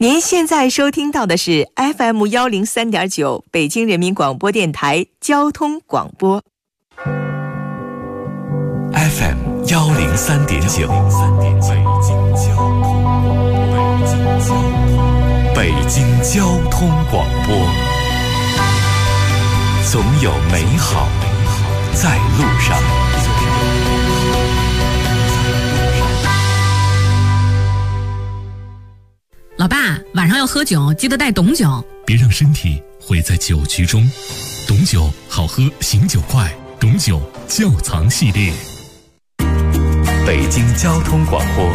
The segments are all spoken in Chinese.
您现在收听到的是 FM103.9 北京人民广播电台交通广播。 FM103.9 北京交通广播，总有美好在路上。 老爸，晚上要喝酒，记得带董酒。 别让身体毁在酒局中。董酒好喝，醒酒快。董酒窖藏系列。 北京交通广播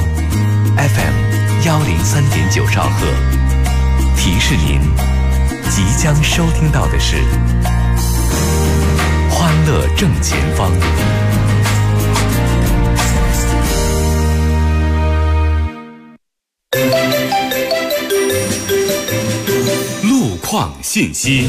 FM103.9 兆赫，提示您即将收听到的是欢乐正前方。路况信息。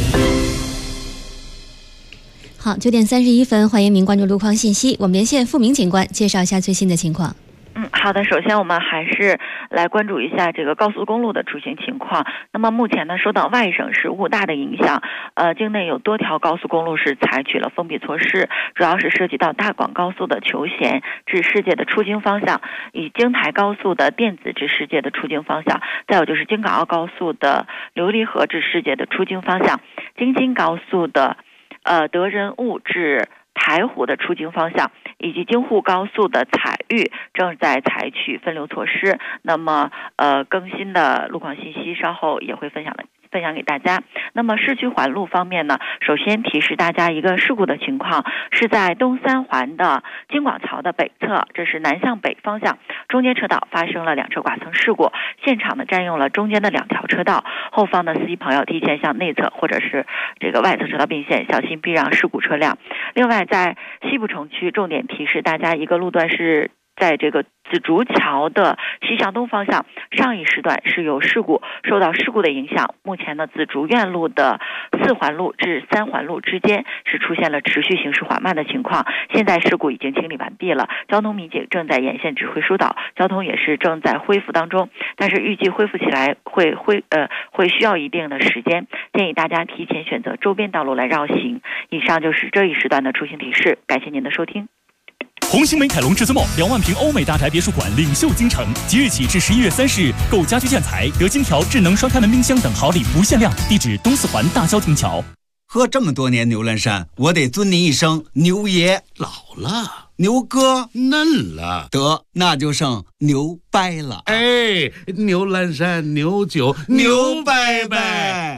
好，9点31分，欢迎您关注路况信息。我们连线付明警官，介绍一下最新的情况。 好的，首先我们还是来关注一下这个高速公路的出行情况。那么目前呢，受到外省市雾大的影响，境内有多条高速公路是采取了封闭措施，主要是涉及到大广高速的求贤至世界的出京方向，以京台高速的电子至世界的出京方向，再有就是京港澳高速的琉璃河至世界的出京方向，京津高速的德仁雾至台湖的出京方向，以及京沪高速的采玉正在采取分流措施。那么更新的路况信息稍后也会分享给大家。那么市区环路方面呢，首先提示大家一个事故的情况，是在东三环的京广桥的北侧，这是南向北方向，中间车道发生了2车剐蹭事故，现场呢占用了中间的2条车道，后方的司机朋友提前向内侧或者是这个外侧车道并线，小心避让事故车辆。另外在西部城区，重点提示大家一个路段是在这个紫竹桥的西向东方向，上一时段是有事故，受到事故的影响，目前呢紫竹院路的4环路至3环路之间是出现了持续行驶缓慢的情况，现在事故已经清理完毕了，交通民警正在沿线指挥疏导，交通也是正在恢复当中，但是预计恢复起来会需要一定的时间，建议大家提前选择周边道路来绕行。以上就是这一时段的出行提示，感谢您的收听。 红星美凯龙至尊梦2万平欧美大宅别墅馆领袖京城，即日起至11月30日，购家居建材得金条、智能双开门冰箱等好礼不限量。地址东4环大郊亭桥。 喝这么多年牛栏山，我得尊您一声牛爷。 老了， 牛哥嫩了， 得那就剩牛掰了。 哎，牛栏山牛酒牛掰掰，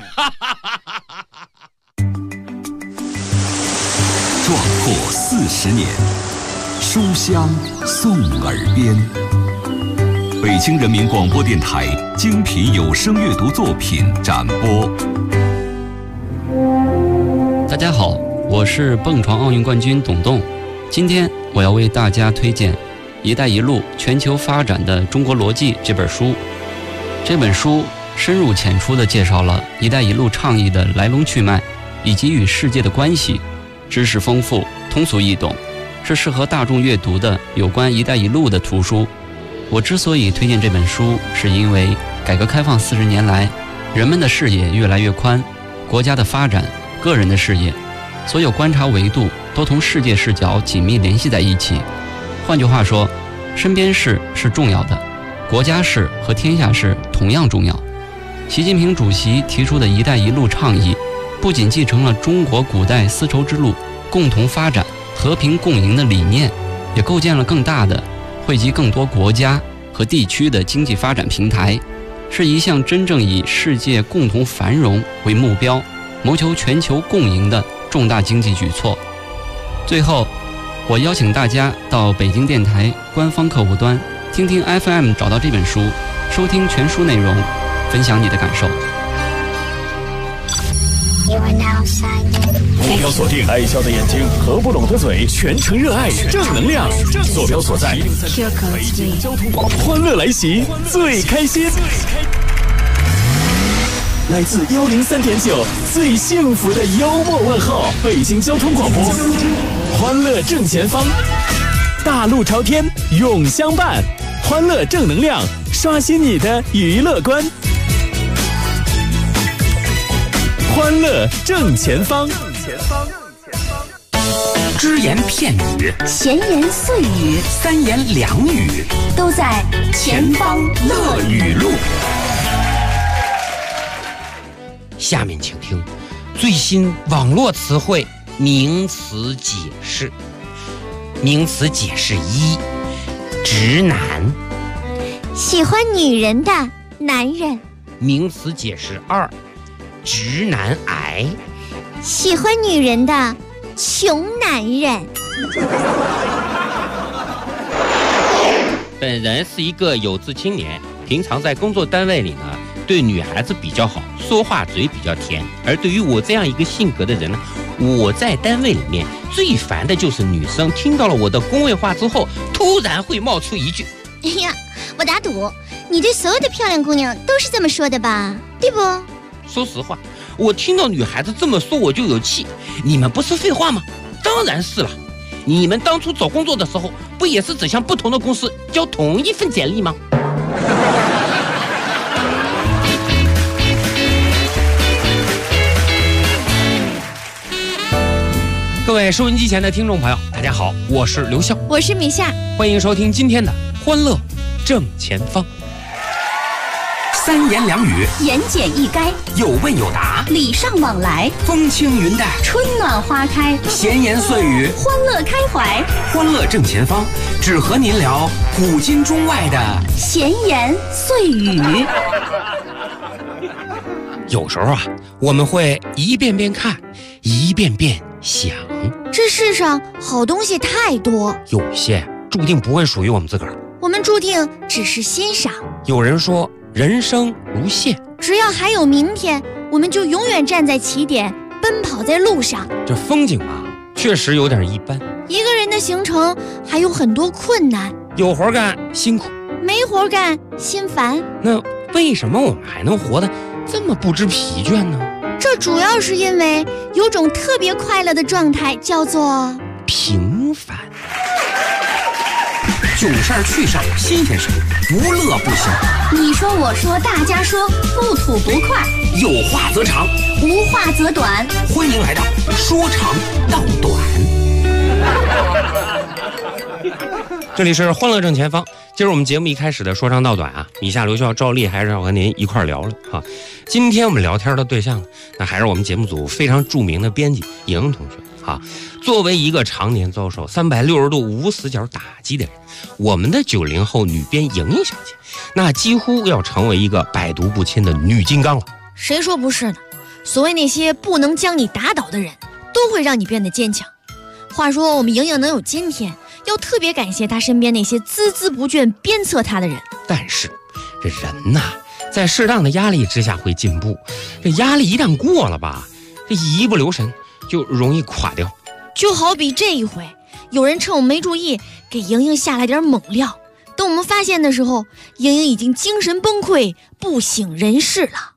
壮阔40年，书香送耳边。北京人民广播电台精品有声阅读作品展播。 大家好，我是蹦床奥运冠军董栋。今天我要为大家推荐《一带一路全球发展的中国逻辑》这本书。这本书深入浅出地介绍了“一带一路”倡议的来龙去脉以及与世界的关系，知识丰富，通俗易懂，是适合大众阅读的有关“一带一路”的图书。我之所以推荐这本书，是因为改革开放40年来，人们的视野越来越宽，国家的发展、个人的视野，所有观察维度都同世界视角紧密联系在一起。换句话说，身边事是重要的，国家事和天下事同样重要。习近平主席提出的一带一路倡议，不仅继承了中国古代丝绸之路共同发展、和平共赢的理念，也构建了更大的、惠及更多国家和地区的经济发展平台，是一项真正以世界共同繁荣为目标，谋求全球共赢的重大经济举措。最后，我邀请大家到北京电台官方客户端听听 FM 找到这本书，收听全书内容，分享你的感受。 目标锁定，爱笑的眼睛和不拢的嘴，全程热爱正能量。坐标所在，北京交通广播，欢乐来袭，最开心。来自103.9最幸福的幽默问候，北京交通广播，欢乐正前方，大路朝天永相伴，欢乐正能量，刷新你的娱乐观。 欢乐正前方。 只言片语， 闲言碎语， 三言两语， 都在前方乐语录。 下面请听最新网络词汇名词解释。名词解释一：直男。 喜欢女人的男人。 名词解释二：直男癌。 喜欢女人的穷男人。 本人是一个有志青年，平常在工作单位里呢，对女孩子比较好，说话嘴比较甜。而对于我这样一个性格的人呢，我在单位里面最烦的就是女生听到了我的恭维话之后，突然会冒出一句： 哎呀，我打赌你对所有的漂亮姑娘都是这么说的吧，对不？ 说实话，我听到女孩子这么说我就有气。你们不是废话吗？当然是了。你们当初找工作的时候，不也是只向不同的公司交同一份简历吗？各位收音机前的听众朋友，大家好，我是刘笑， 我是米夏， 欢迎收听今天的欢乐正前方。三言两语， 言简意赅， 有问有答， 礼尚往来， 风轻云淡， 春暖花开， 闲言碎语， 欢乐开怀。 欢乐正前方，只和您聊古今中外的闲言碎语。 有时候啊，我们会一遍遍看，一遍遍想。 这世上好东西太多， 有些注定不会属于我们自个儿， 我们注定只是欣赏。 有人说人生如线， 只要还有明天，我们就永远站在起点，奔跑在路上。 这风景啊，确实有点一般。 一个人的行程还有很多困难， 有活干辛苦， 没活干心烦。 那为什么我们还能活得这么不知疲倦呢？ 这主要是因为有种特别快乐的状态，叫做平凡。囧事儿趣事儿新鲜事儿，不乐不行。 你说我说大家说，不吐不快， 有话则长， 无话则短。 欢迎来到说长道短。这里是欢乐正前方。今儿我们节目一开始的说长道短啊，米夏、刘笑、赵丽还是要和您一块聊了哈。今天我们聊天的对象呢，那还是我们节目组非常著名的编辑莹莹同学哈。作为一个常年遭受360度无死角打击的人，我们的90后女编莹莹小姐，那几乎要成为一个百毒不侵的女金刚了。 谁说不是呢？所谓那些不能将你打倒的人，都会让你变得坚强。话说我们莹莹能有今天，要特别感谢她身边那些孜孜不倦鞭策她的人。 但是这人呐，在适当的压力之下会进步，这压力一旦过了吧，这一不留神就容易垮掉。 就好比这一回，有人趁我没注意给莹莹下了点猛料，等我们发现的时候，莹莹已经精神崩溃，不省人事了。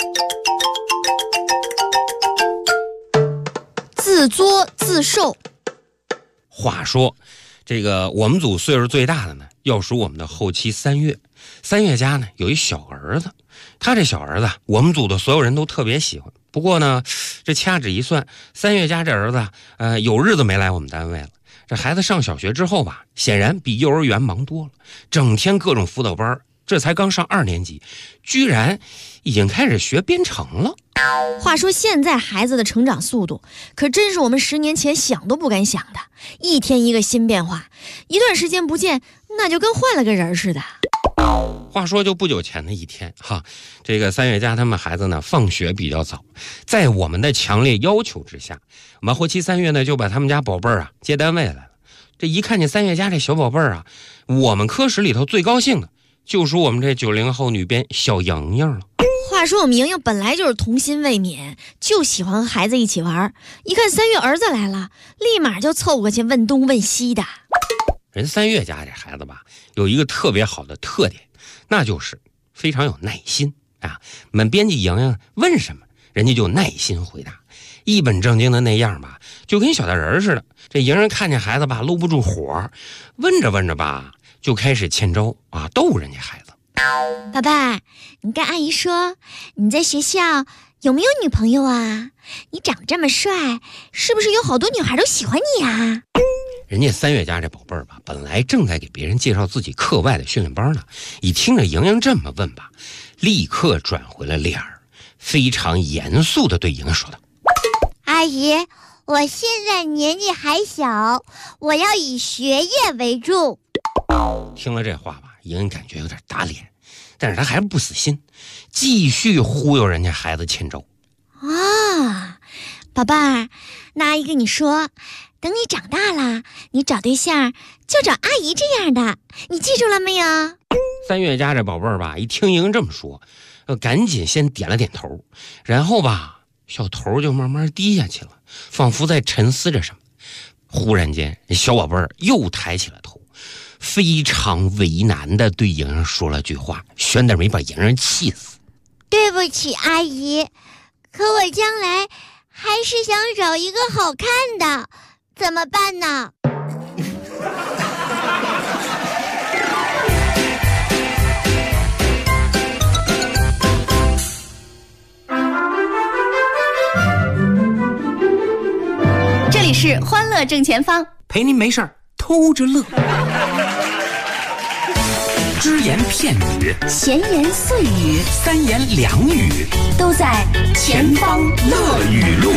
自作自受。 话说这个我们组岁数最大的呢，要数我们的后期3月。3月家呢有一小儿子，他这小儿子我们组的所有人都特别喜欢。不过呢，这掐指一算，3月家这儿子有日子没来我们单位了。这孩子上小学之后吧，显然比幼儿园忙多了，整天各种辅导班，这才刚上2年级，居然已经开始学编程了。 话说现在孩子的成长速度可真是我们10年前想都不敢想的，一天一个新变化，一段时间不见，那就跟换了个人似的。 话说就不久前的一天哈，这个3月家他们孩子呢放学比较早，在我们的强烈要求之下，我们后期3月呢就把他们家宝贝儿接单位来了。这一看见3月家这小宝贝儿我们科室里头最高兴的就属我们这90后女编小莹莹了。 话说我们莹莹本来就是童心未泯，就喜欢和孩子一起玩，一看3月儿子来了，立马就凑过去问东问西的。 人3月家这孩子吧，有一个特别好的特点，那就是非常有耐心啊。我们编辑莹莹问什么，人家就耐心回答，一本正经的那样吧，就跟小大人似的。这莹莹看见孩子吧，搂不住火，问着问着吧，就开始欠招逗人家孩子。 宝贝，你跟阿姨说，你在学校有没有女朋友啊？你长得这么帅，是不是有好多女孩都喜欢你啊？ 人家三月家这宝贝儿吧，本来正在给别人介绍自己课外的训练班呢，一听着莹莹这么问吧，立刻转回了脸儿，非常严肃地对莹莹说道： 阿姨，我现在年纪还小，我要以学业为重。 听了这话吧，莹莹感觉有点打脸，但是她还不死心，继续忽悠人家孩子欠周。 啊，宝贝儿，那阿姨跟你说，等你长大了，你找对象就找阿姨这样的，你记住了没有？ 三月家这宝贝儿吧，一听莹莹这么说，赶紧先点了点头，然后吧，小头就慢慢低下去了，仿佛在沉思着什么。忽然间，小宝贝儿又抬起了头，非常为难地对莹莹说了句话，悬点没把莹莹气死。 对不起，阿姨，可我将来还是想找一个好看的，怎么办呢？ 这里是欢乐正前方， 陪您没事偷着乐。只言片语， 闲言碎语， 三言两语， 都在前方乐语录。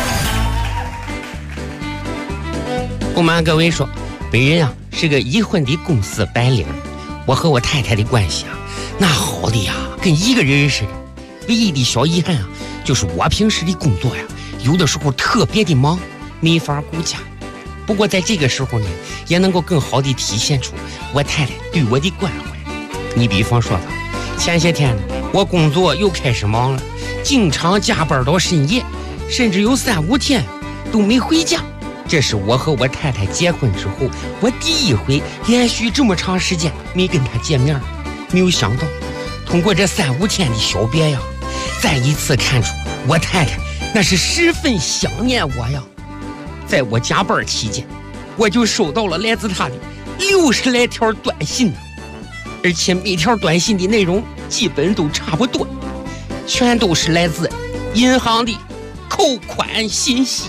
不瞒各位说，本人啊是个已婚的公司白领，我和我太太的关系啊，那好的呀，跟一个人似的。唯一的小遗憾啊，就是我平时的工作呀，有的时候特别的忙，没法顾家。不过在这个时候呢，也能够更好的体现出我太太对我的关怀。你比方说吧，前些天呢，我工作又开始忙了，经常加班到深夜，甚至有3、5天都没回家。这是我和我太太结婚之后，我第一回连续这么长时间没跟她见面。没有想到，通过这3、5天的小别呀，再一次看出我太太那是十分想念我呀。在我加班期间，我就收到了来自她的60来条短信，而且每条短信的内容基本都差不多，全都是来自银行的扣款信息。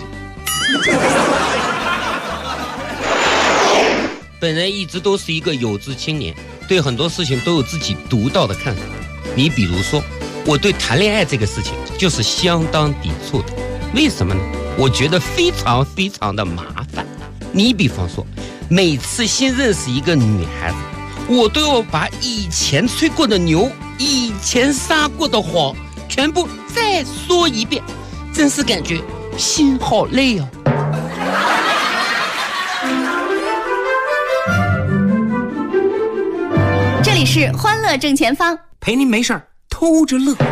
本人一直都是一个有志青年，对很多事情都有自己独到的看法。你比如说，我对谈恋爱这个事情就是相当抵触的。为什么呢？我觉得非常非常的麻烦。你比方说，每次新认识一个女孩子，我都要把以前吹过的牛、以前撒过的谎全部再说一遍，真是感觉心好累哦。 这里是欢乐正前方， 陪您没事偷着乐。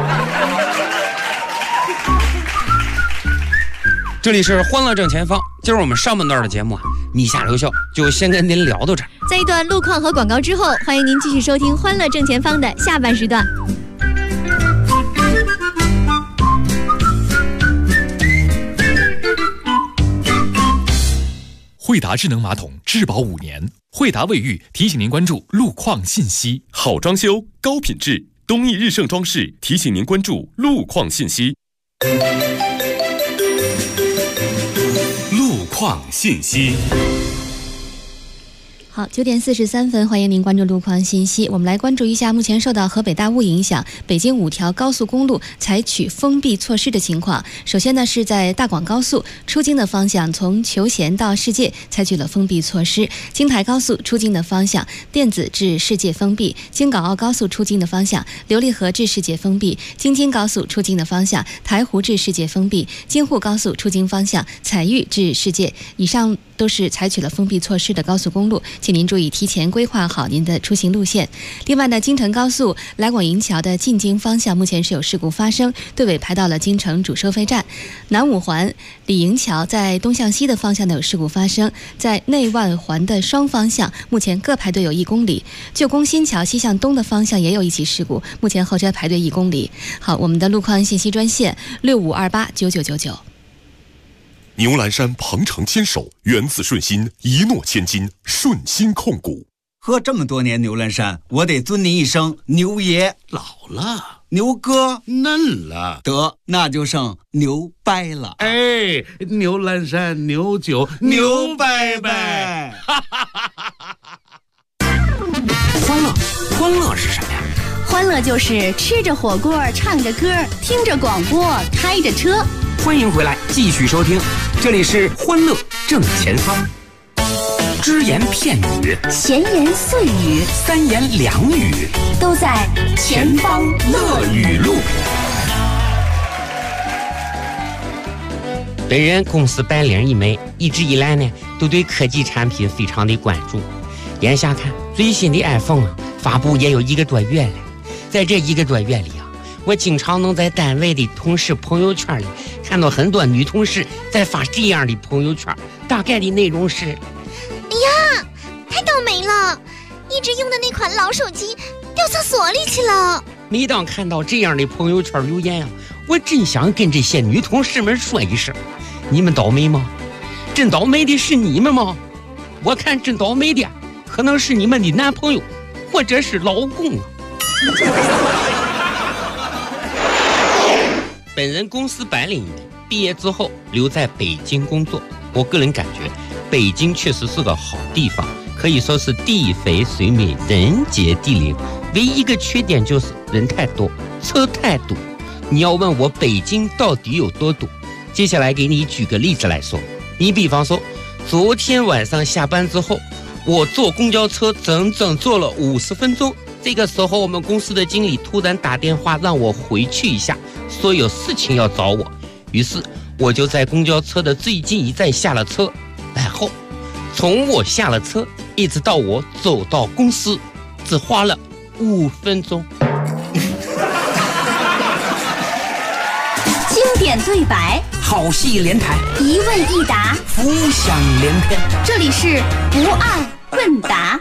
这里是欢乐正前方，今儿我们上半段的节目啊，米下留校就先跟您聊到这儿。 在一段路况和广告之后，欢迎您继续收听欢乐正前方的下半时段。 惠达智能马桶质保5年，惠达卫浴提醒您关注路况信息。 好装修，高品质，东义日盛装饰提醒您关注路况信息。路况信息。 好，9点43分，欢迎您关注路况信息。我们来关注一下目前受到河北大雾影响，北京5条高速公路采取封闭措施的情况。首先呢，是在大广高速出京的方向，从求贤到世界采取了封闭措施；京台高速出京的方向，电子至世界封闭；京港澳高速出京的方向，琉璃河至世界封闭；京津高速出京的方向，台湖至世界封闭；京沪高速出京方向，采玉至世界。以上都是采取了封闭措施的高速公路，请您注意提前规划好您的出行路线。另外呢，京承高速来广营桥的进京方向目前是有事故发生，队尾排到了京承主收费站。南五环李营桥在东向西的方向呢有事故发生，在内外环的双方向目前各排队有1公里。旧宫新桥西向东的方向也有一起事故，目前后车排队1公里。好，我们的路况信息专线65289999。 牛栏山鹏程牵手，缘字顺心，一诺千金，顺心控股。 喝这么多年牛栏山，我得尊您一声牛爷。 老了， 牛哥嫩了， 得那就剩牛掰了。 哎，牛栏山牛酒牛掰掰。 欢乐是什么呀？ 欢乐就是吃着火锅，唱着歌，听着广播，开着车。 欢迎回来，继续收听，这里是欢乐正前方。只言片语， 闲言碎语， 三言两语， 都在前方乐语录。 本人公司白领一枚，一直以来呢，都对科技产品非常的关注。眼下看最新的 iPhone 发布也有1个多月了，在这1个多月里我经常能在单位的同事朋友圈里看到很多女同事在发这样的朋友圈，大概的内容是： 哎呀，太倒霉了，一直用的那款老手机掉厕所里去了。 每当看到这样的朋友圈留言我真想跟这些女同事们说一声：你们倒霉吗？真倒霉的是你们吗？我看真倒霉的可能是你们的男朋友或者是老公本人公司白领毕业之后留在北京工作，我个人感觉北京确实是个好地方，可以说是地肥水美，人杰地灵。唯一一个缺点就是人太多，车太堵。你要问我北京到底有多堵，接下来给你举个例子来说。你比方说，昨天晚上下班之后，我坐公交车整整坐了50分钟。这个时候我们公司的经理突然打电话让我回去一下，说有事情要找我。于是我就在公交车的最近一站下了车，然后从我下了车一直到我走到公司只花了5分钟。 经典对白， 好戏连台， 一问一答， 浮想联翩。 这里是不二问答。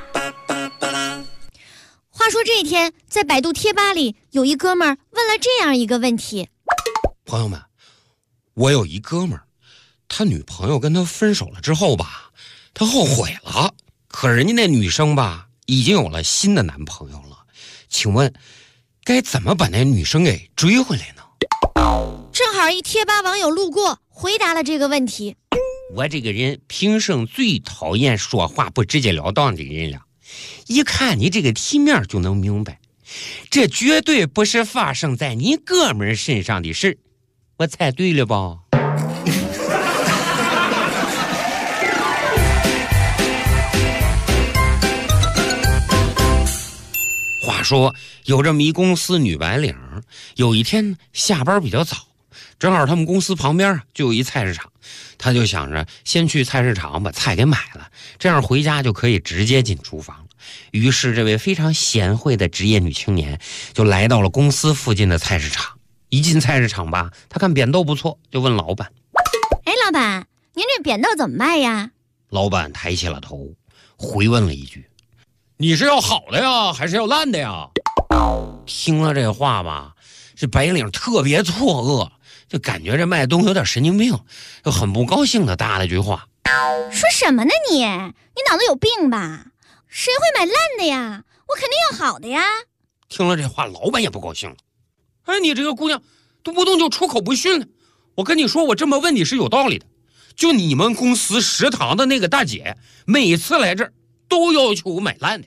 话说这一天，在百度贴吧里，有一哥们儿问了这样一个问题： 朋友们，我有一哥们儿，他女朋友跟他分手了之后吧，他后悔了，可人家那女生吧，已经有了新的男朋友了。请问，该怎么把那女生给追回来呢？ 正好一贴吧网友路过，回答了这个问题。 我这个人平生最讨厌说话不直截了当的人了，一看你这个题面就能明白，这绝对不是发生在你哥们儿身上的事。我猜对了吧？话说有这么一公司女白领，有一天下班比较早，正好他们公司旁边就有一菜市场，他就想着先去菜市场把菜给买了，这样回家就可以直接进厨房了。于是这位非常贤惠的职业女青年就来到了公司附近的菜市场。一进菜市场吧，他看扁豆不错，就问老板： 哎，老板，您这扁豆怎么卖呀？ 老板抬起了头，回问了一句：你是要好的呀，还是要烂的呀？听了这话吧，这白领特别错愕，就感觉这卖东西有点神经病，就很不高兴的搭了句话： 说什么呢你脑子有病吧？谁会买烂的呀？我肯定要好的呀。 听了这话，老板也不高兴了。哎，你这个姑娘动不动就出口不逊了。我跟你说，我这么问你是有道理的。就你们公司食堂的那个大姐，每次来这儿都要求我买烂的。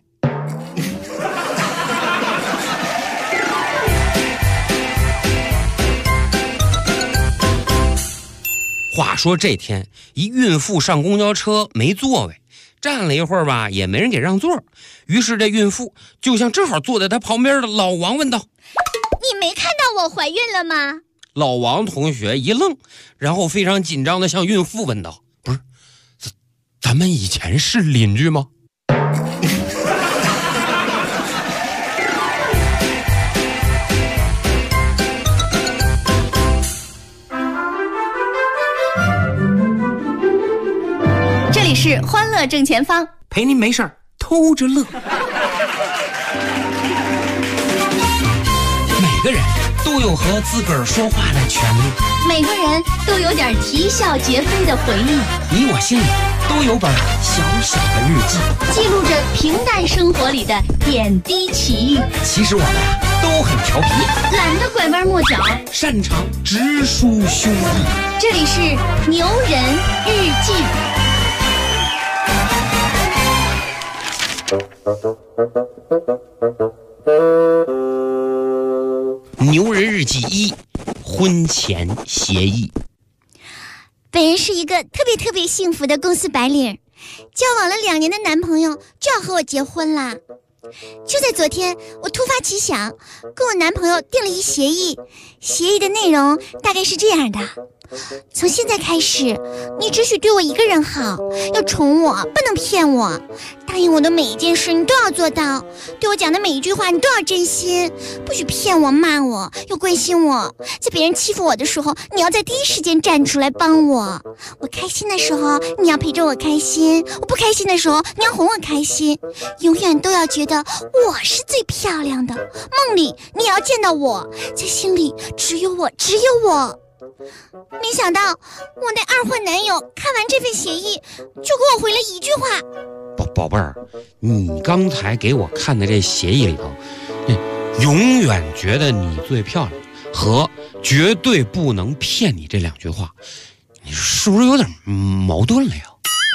话说这天，一孕妇上公交车没座位，站了一会儿吧，也没人给让座。于是这孕妇就向正好坐在她旁边的老王问道： 你没看到我怀孕了吗？ 老王同学一愣，然后非常紧张地向孕妇问道：不是，咱们以前是邻居吗？ 这里是欢乐正前方， 陪您没事偷着乐。 每个人都都有和自个儿说话的权利。 每个人都有点啼笑皆非的回忆， 你我心里都有本小小的日记， 记录着平淡生活里的点滴奇遇。 其实我们都很调皮， 懒得拐弯抹角， 擅长直抒胸臆。 这里是牛人日记。 牛人日记1：婚前协议。 本人是一个特别幸福的公司白领，交往了2年的男朋友就要和我结婚啦。就在昨天，我突发奇想，跟我男朋友订了一协议。协议的内容大概是这样的：从现在开始，你只许对我一个人好，要宠我，不能骗我，答应我的每一件事你都要做到，对我讲的每一句话你都要真心，不许骗我、骂我，要关心我。在别人欺负我的时候，你要在第一时间站出来帮我。我开心的时候，你要陪着我开心；我不开心的时候，你要哄我开心。永远都要觉得我是最漂亮的，梦里你也要见到我，在心里只有我，只有我。没想到我那二货男友看完这份协议，就给我回了一句话： 宝贝儿，你刚才给我看的这协议里头，永远觉得你最漂亮和绝对不能骗你这2句话，你是不是有点矛盾了呀？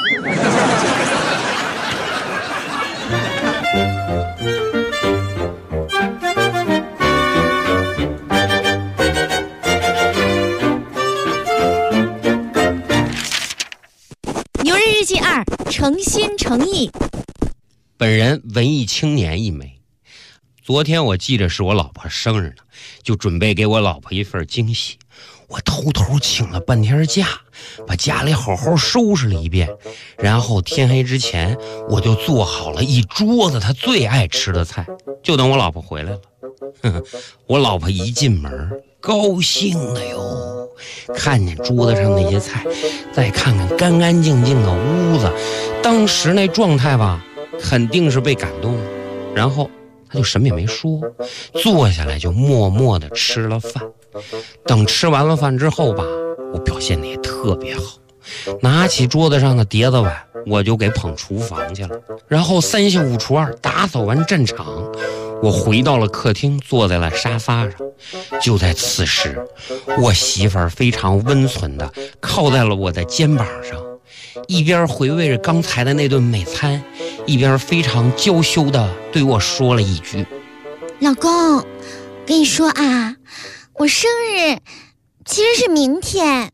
牛人日记2：诚心诚意。 本人文艺青年一枚。昨天我记着是我老婆生日呢，就准备给我老婆一份惊喜。我偷偷请了半天假，把家里好好收拾了一遍，然后天黑之前我就做好了一桌子她最爱吃的菜，就等我老婆回来了。我老婆一进门高兴的哟，看见桌子上那些菜，再看看干干净净的屋子，当时那状态吧，肯定是被感动了。然后他就什么也没说，坐下来就默默地吃了饭。等吃完了饭之后吧，我表现得也特别好，拿起桌子上的碟子碗，我就给捧厨房去了。然后3下5除2打扫完战场，我回到了客厅，坐在了沙发上。就在此时，我媳妇儿非常温存地靠在了我的肩膀上，一边回味着刚才的那顿美餐，一边非常娇羞地对我说了一句： 老公，跟你说啊，我生日其实是明天。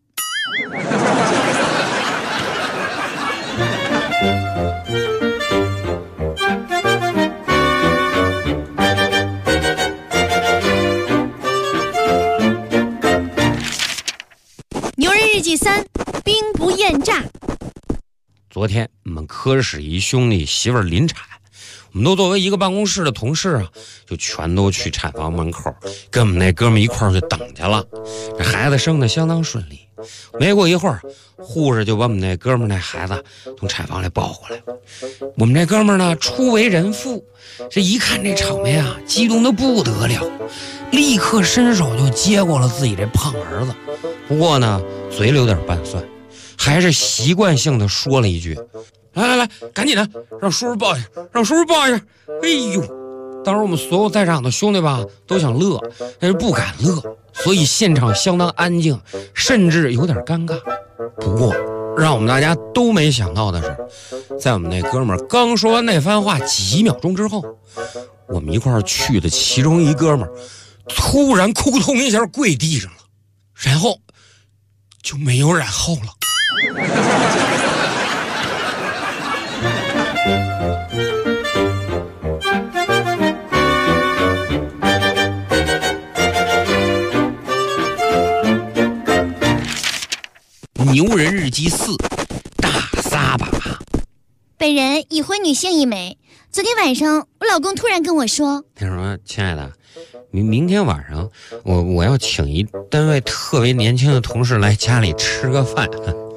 牛人日记3：兵不厌诈。 昨天我们科室一兄弟媳妇儿临产，我们都作为一个办公室的同事啊，就全都去产房门口跟我们那哥们一块儿去等去了。这孩子生得相当顺利，没过一会儿，护士就把我们那哥们那孩子从产房里抱过来。我们这哥们呢初为人父，这一看这场面啊，激动得不得了，立刻伸手就接过了自己这胖儿子。不过呢，嘴里有点拌蒜，还是习惯性的说了一句：来，赶紧的，让叔叔抱一下，让叔叔抱一下。哎呦，当时我们所有在场的兄弟吧都想乐，但是不敢乐，所以现场相当安静，甚至有点尴尬。不过让我们大家都没想到的是，在我们那哥们儿刚说完那番话几秒钟之后，我们一块儿去的其中一哥们儿突然扑通一下跪地上了，然后就没有然后了。牛人日记4：大撒把。 本人已婚女性一枚。昨天晚上我老公突然跟我说： 他说亲爱的，明天晚上我要请一单位特别年轻的同事来家里吃个饭。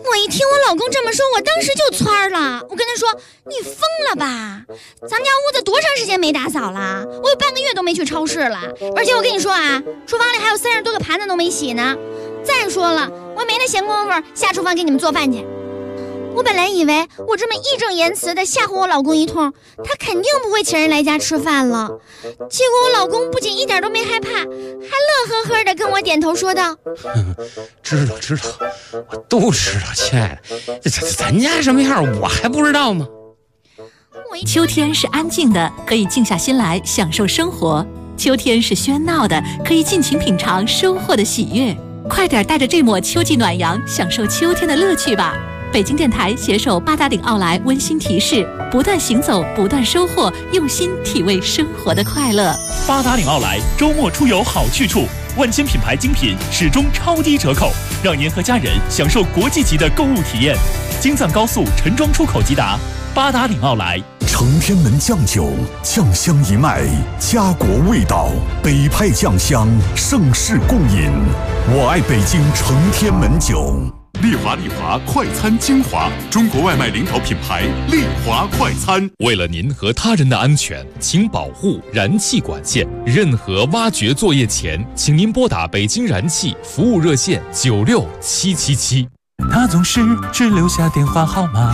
我一听我老公这么说，我当时就蹿了。我跟他说：“你疯了吧？咱家屋子多长时间没打扫了？我有半个月都没去超市了。而且我跟你说啊，厨房里还有30多个盘子都没洗呢。再说了，我没那闲工夫下厨房给你们做饭去。”我本来以为我这么义正言辞的吓唬我老公一通，他肯定不会请人来家吃饭了。结果我老公不仅一点都没害怕，还乐呵呵的跟我点头说道：“ 知道，我都知道，亲爱的，咱家什么样我还不知道吗？” 秋天是安静的，可以静下心来享受生活；秋天是喧闹的，可以尽情品尝收获的喜悦。快点带着这抹秋季暖阳，享受秋天的乐趣吧！北京电台携手八达岭奥莱温馨提示：不断行走，不断收获，用心体味生活的快乐。 八达岭奥莱周末出游好去处，万千品牌精品始终超低折扣，让您和家人享受国际级的购物体验。京藏高速陈庄出口即达，八达岭奥莱。 承天门酱酒，酱香一脉，家国味道，北派酱香，盛世共饮。我爱北京承天门酒。 丽华快餐精华，中国外卖领导品牌丽华快餐。 为了您和他人的安全，请保护燃气管线。任何挖掘作业前，请您拨打北京燃气服务热线96777。 他总是只留下电话号码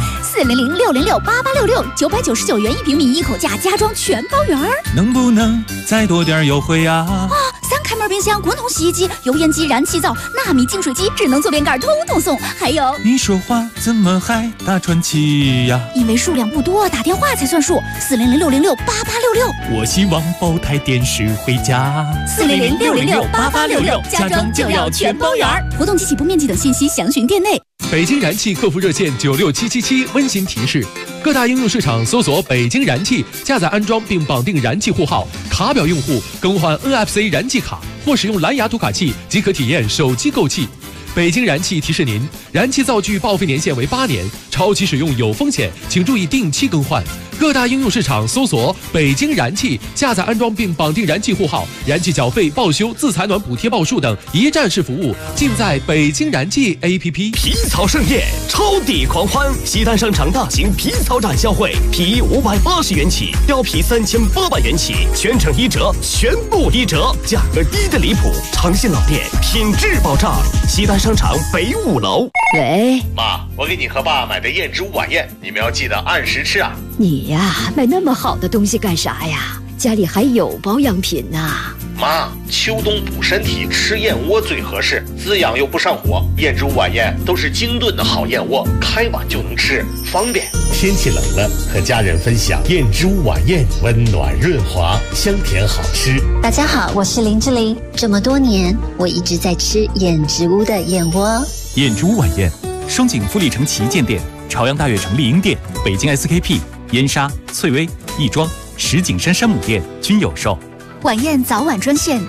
400-606-8866，999元1平米一口价，家装全包圆儿。 能不能再多点优惠呀？ 3开门冰箱、滚筒洗衣机、油烟机、燃气灶、纳米净水机、智能坐便盖通通送。还有， 你说话怎么还打传奇呀？ 因为数量不多，打电话才算数。400-606-8866。 我希望包台电视回家。 400-606-8866，家装就要全包圆儿。活动及起步面积等信息详询店内。 北京燃气客服热线96777温馨提示：各大应用市场搜索北京燃气，下载安装并绑定燃气户号，卡表用户更换 NFC 燃气卡或使用蓝牙读卡器即可体验手机购气。北京燃气提示您，燃气灶具报废年限为8年，超期使用有风险，请注意定期更换。各大应用市场搜索北京燃气，下载安装并绑定燃气户号，燃气缴费、报修、自采暖补贴报数等一站式服务尽在北京燃气 APP。 皮草盛宴，超抵狂欢！西单商场大型皮草展销会，皮衣580元起，貂皮3800元起，全程1折，全部1折，价格低得离谱。诚信老店，品质保障。西单商场北5楼。 喂， 妈，我给你和爸买的燕之屋晚宴，你们要记得按时吃啊。 你呀，买那么好的东西干啥呀？家里还有保养品呢。 妈，秋冬补身体，吃燕窝最合适，滋养又不上火。燕之屋晚宴都是精炖的好燕窝，开碗就能吃，方便。 天气冷了，和家人分享燕之屋晚宴，温暖润滑，香甜好吃。 大家好，我是林志玲。这么多年，我一直在吃燕之屋的燕窝。 燕之屋晚宴，双井富力城旗舰店、朝阳大悦城丽婴店、北京 SKP、燕莎、翠微、亦庄、石景山山姆店均有售。 晚宴早晚专线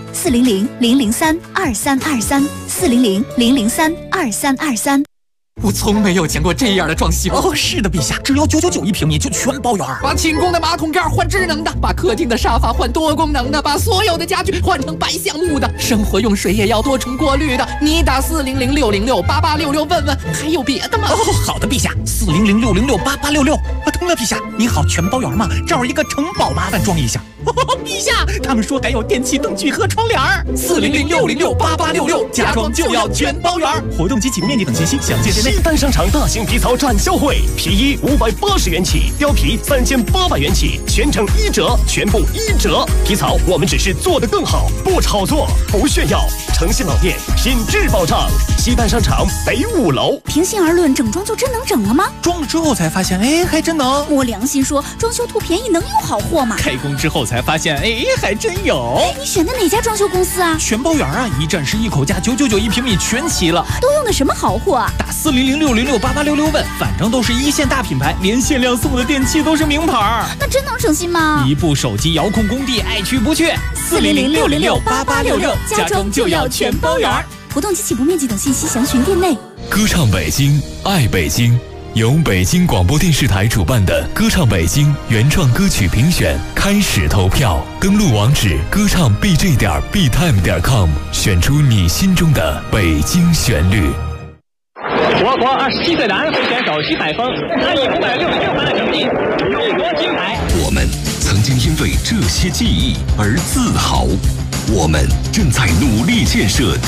400-003-2323，400-003-2323。 我从没有见过这样的装修哦！是的，陛下，只要9991平米就全包圆。把寝宫的马桶盖换智能的，把客厅的沙发换多功能的，把所有的家具换成白橡木的，生活用水也要多重过滤的。你打400-606-8866问问，还有别的吗？哦，好的，陛下，400-606-8866。通了，陛下，你好，全包圆吗？这儿一个城堡，麻烦装一下。陛下，他们说还有电器灯具和窗帘400-606-8866，家装就要全包圆。活动及起步面积等信息详见店内。 西单商场大型皮草展销会，皮衣580元起，貂皮3800元起，全程1折，全部1折。皮草我们只是做得更好，不炒作，不炫耀。诚信老店，品质保障。西单商场北5楼。 平心而论，整装就真能整了吗？ 装了之后才发现，哎，还真能。 摸良心说，装修图便宜能有好货吗？ 开工之后才发现，哎，还真有。 你选的哪家装修公司啊？ 全包圆啊，一站式一口价，999 1平米全齐了。 都用的什么好货啊？ 打400-606-8866问，反正都是一线大品牌，连限量送的电器都是名牌。 那真能省心吗？ 一部手机遥控工地，爱去不去。 400-606-8866，家装就要全包圆。活动及起步面积等信息详询店内。 歌唱北京，爱北京，由北京广播电视台主办的歌唱北京原创歌曲评选开始投票，登录网址歌唱 bj.btime.com， 选出你心中的北京旋律。 我国27岁的安徽选手徐海峰，他以566分的成绩勇夺金牌。 我们曾经因为这些记忆而自豪，我们正在努力建设